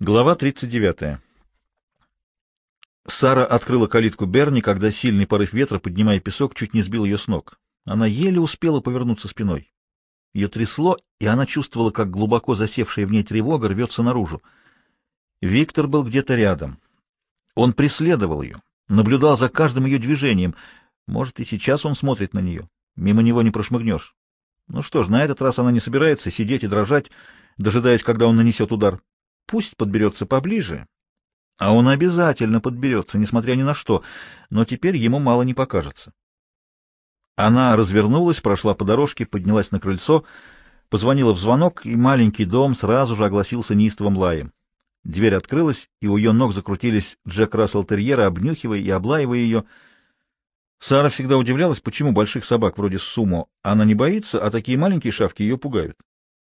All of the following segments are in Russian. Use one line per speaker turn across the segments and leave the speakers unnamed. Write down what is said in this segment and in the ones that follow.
Глава 39. Сара открыла калитку Берни, когда сильный порыв ветра, поднимая песок, чуть не сбил ее с ног. Она еле успела повернуться спиной. Ее трясло, и она чувствовала, как глубоко засевшая в ней тревога рвется наружу. Виктор был где-то рядом. Он преследовал ее, наблюдал за каждым ее движением. Может, и сейчас он смотрит на нее. Мимо него не прошмыгнешь. Ну что ж, на этот раз она не собирается сидеть и дрожать, дожидаясь, когда он нанесет удар. Пусть подберется поближе. А он обязательно подберется, несмотря ни на что, но теперь ему мало не покажется. Она развернулась, прошла по дорожке, поднялась на крыльцо, позвонила в звонок, и маленький дом сразу же огласился неистовым лаем. Дверь открылась, и у ее ног закрутились Джек Рассел-терьеры, обнюхивая и облаивая ее. Сара всегда удивлялась, почему больших собак вроде Сумо она не боится, а такие маленькие шавки ее пугают.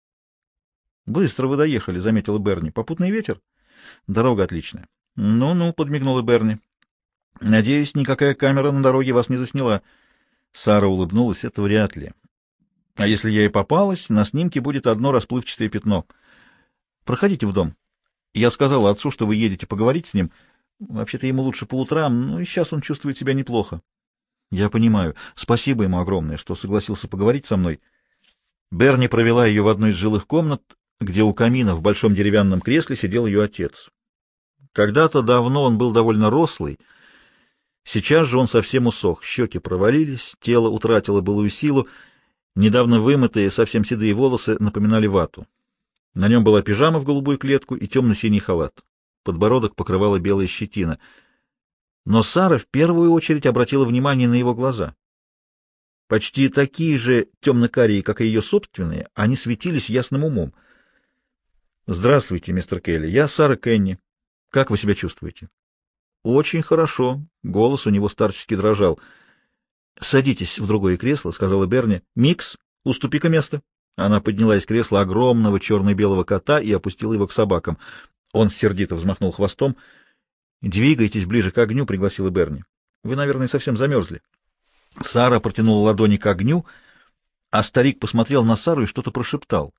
«Быстро вы доехали», — заметила Берни. «Попутный ветер?» «Дорога отличная». «Ну-ну», — подмигнула Берни. «Надеюсь, никакая камера на дороге вас не засняла». Сара улыбнулась. «Это вряд ли. А если я и попалась, на снимке будет одно расплывчатое пятно. Проходите в дом. Я сказала отцу, что вы едете поговорить с ним. Вообще-то ему лучше по утрам, но и сейчас он чувствует себя неплохо». «Я понимаю. Спасибо ему огромное, что согласился поговорить со мной». Берни провела ее в одну из жилых комнат, где у камина в большом деревянном кресле сидел ее отец. Когда-то давно он был довольно рослый. Сейчас же он совсем усох, щеки провалились, тело утратило былую силу, недавно вымытые, совсем седые волосы напоминали вату. На нем была пижама в голубую клетку и темно-синий халат. Подбородок покрывала белая щетина. Но Сара в первую очередь обратила внимание на его глаза. Почти такие же темно-карие, как и ее собственные, они светились ясным умом. «Здравствуйте, мистер Келли, я Сара Кенни. Как вы себя чувствуете?» «Очень хорошо». Голос у него старчески дрожал. «Садитесь в другое кресло», — сказала Берни. «Микс, уступи-ка место». Она подняла из кресла огромного черно-белого кота и опустила его к собакам. Он сердито взмахнул хвостом. «Двигайтесь ближе к огню», — пригласила Берни. «Вы, наверное, совсем замерзли». Сара протянула ладони к огню, а старик посмотрел на Сару и что-то прошептал.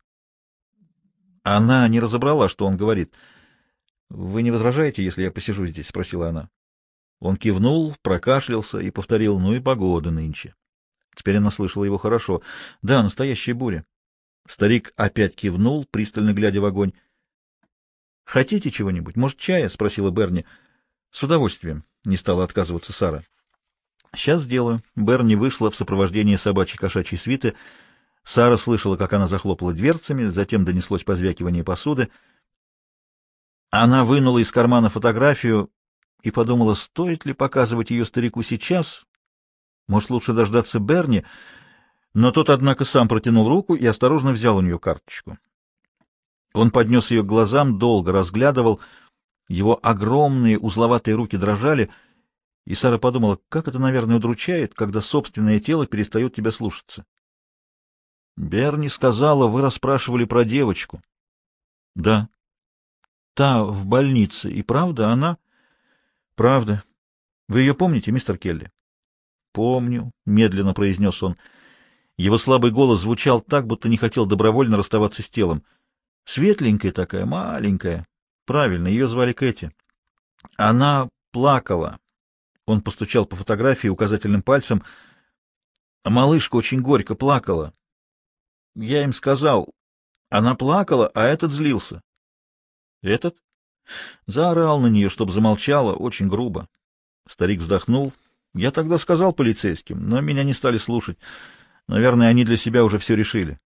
Она не разобрала, что он говорит. «Вы не возражаете, если я посижу здесь?» — спросила она. Он кивнул, прокашлялся и повторил: «Ну и погода нынче». Теперь она слышала его хорошо. «Да, настоящая буря». Старик опять кивнул, пристально глядя в огонь. «Хотите чего-нибудь? Может, чая?» — спросила Берни. «С удовольствием», — не стала отказываться Сара. «Сейчас сделаю». Берни вышла в сопровождении собачьей кошачьей свиты. Сара слышала, как она захлопала дверцами, затем донеслось позвякивание посуды. Она вынула из кармана фотографию и подумала, стоит ли показывать ее старику сейчас. Может, лучше дождаться Берни, но тот, однако, сам протянул руку и осторожно взял у нее карточку. Он поднес ее к глазам, долго разглядывал, его огромные узловатые руки дрожали, и Сара подумала, как это, наверное, удручает, когда собственное тело перестает тебя слушаться. Берни сказала, вы расспрашивали про девочку. Да. Та в больнице. И правда, она? Правда. Вы ее помните, мистер Келли? Помню, медленно произнес он. Его слабый голос звучал так, будто не хотел добровольно расставаться с телом. Светленькая такая, маленькая. Правильно, ее звали Кэти. Она плакала. Он постучал по фотографии указательным пальцем. Малышка очень горько плакала. Я им сказал. Она плакала, а этот злился. Этот? Заорал на нее, чтобы замолчала, очень грубо. Старик вздохнул. Я тогда сказал полицейским, но меня не стали слушать. Наверное, они для себя уже все решили.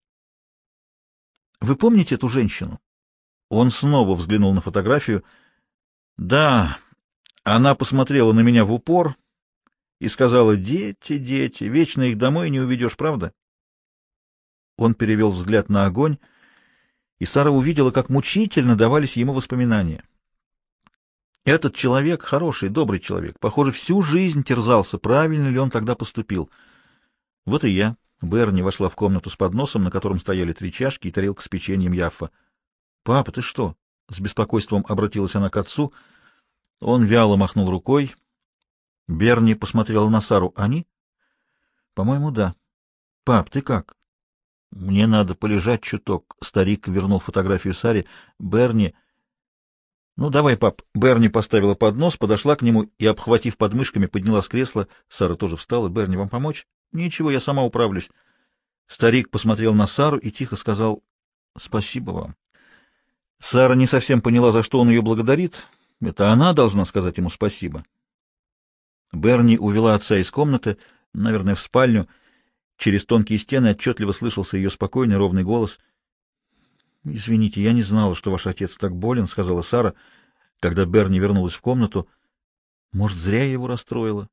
Вы помните эту женщину? Он снова взглянул на фотографию. Да, она посмотрела на меня в упор и сказала: «Дети, дети, вечно их домой не уведешь, правда?» Он перевел взгляд на огонь, и Сара увидела, как мучительно давались ему воспоминания. Этот человек — хороший, добрый человек. Похоже, всю жизнь терзался, правильно ли он тогда поступил. Вот и я. Берни вошла в комнату с подносом, на котором стояли 3 чашки и тарелка с печеньем Яффа. «Папа, ты что?» — с беспокойством обратилась она к отцу. Он вяло махнул рукой. Берни посмотрела на Сару. «Они?» «По-моему, да». «Пап, ты как?» «Мне надо полежать чуток». Старик вернул фотографию Саре. «Берни...» «Ну, давай, пап». Берни поставила поднос, подошла к нему и, обхватив подмышками, подняла с кресла. Сара тоже встала. «Берни, вам помочь?» «Ничего, я сама управлюсь». Старик посмотрел на Сару и тихо сказал «Спасибо вам». Сара не совсем поняла, за что он ее благодарит. Это она должна сказать ему спасибо. Берни увела отца из комнаты, наверное, в спальню. Через тонкие стены отчетливо слышался ее спокойный, ровный голос. «Извините, я не знала, что ваш отец так болен», — сказала Сара, когда Берни вернулась в комнату. «Может, зря я его расстроила?»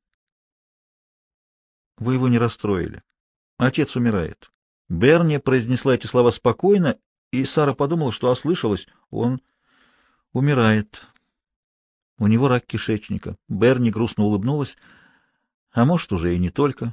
«Вы его не расстроили. Отец умирает». Берни произнесла эти слова спокойно, и Сара подумала, что ослышалась. Он умирает. У него рак кишечника. Берни грустно улыбнулась. А может, уже и не только.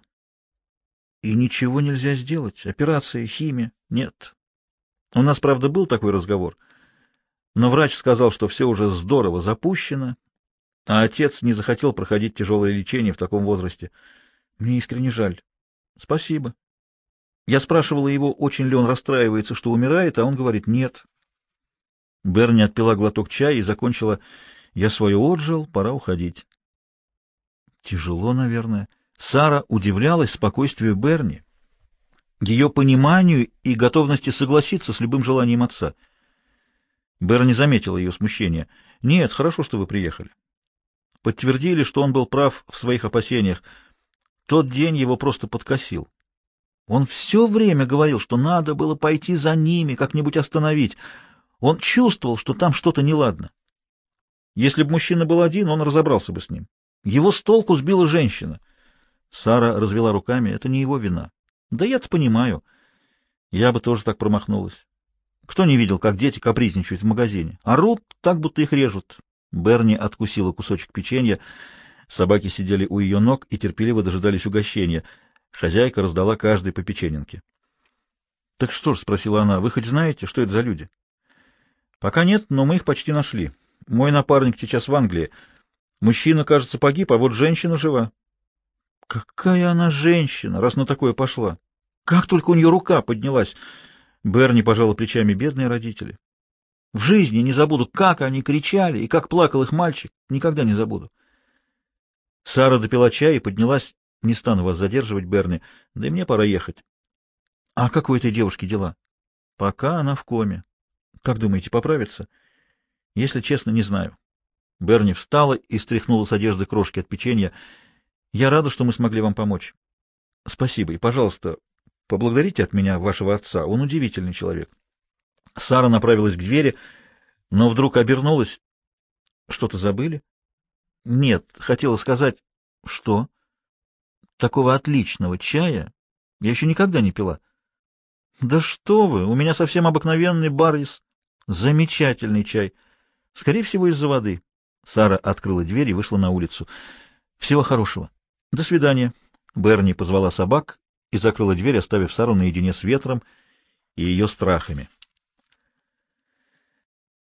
И ничего нельзя сделать. Операция, химия. Нет. У нас, правда, был такой разговор. Но врач сказал, что все уже здорово запущено, а отец не захотел проходить тяжелое лечение в таком возрасте. Мне искренне жаль. Спасибо. Я спрашивала его, очень ли он расстраивается, что умирает, а он говорит нет. Берни отпила глоток чая и закончила: «Я свое отжил, пора уходить». Тяжело, наверное. Сара удивлялась спокойствию Берни, ее пониманию и готовности согласиться с любым желанием отца. Берни заметила ее смущение. «Нет, хорошо, что вы приехали». Подтвердили, что он был прав в своих опасениях. Тот день его просто подкосил. Он все время говорил, что надо было пойти за ними, как-нибудь остановить. Он чувствовал, что там что-то неладно. Если бы мужчина был один, он разобрался бы с ним. Его с толку сбила женщина. Сара развела руками. Это не его вина. Да я-то понимаю. Я бы тоже так промахнулась. Кто не видел, как дети капризничают в магазине? Орут так, будто их режут. Берни откусила кусочек печенья. Собаки сидели у ее ног и терпеливо дожидались угощения. Хозяйка раздала каждой по печеньке. — Так что ж, — спросила она, — вы хоть знаете, что это за люди? — Пока нет, но мы их почти нашли. Мой напарник сейчас в Англии. Мужчина, кажется, погиб, а вот женщина жива. — Какая она женщина, раз на такое пошла? Как только у нее рука поднялась! Берни пожала плечами: бедные родители. В жизни не забуду, как они кричали и как плакал их мальчик. Никогда не забуду. Сара допила чай и поднялась. Не стану вас задерживать, Берни, да и мне пора ехать. А как у этой девушки дела? Пока она в коме. Как думаете, поправится? Если честно, не знаю. Берни встала и стряхнула с одежды крошки от печенья. Я рада, что мы смогли вам помочь. Спасибо. И, пожалуйста, поблагодарите от меня вашего отца. Он удивительный человек. Сара направилась к двери, но вдруг обернулась. Что-то забыли? Нет, хотела сказать... Что? Такого отличного чая я еще никогда не пила. Да что вы, у меня совсем обыкновенный Баррис. Замечательный чай. Скорее всего, из-за воды. Сара открыла дверь и вышла на улицу. Всего хорошего. До свидания. Берни позвала собак и закрыла дверь, оставив Сару наедине с ветром и ее страхами.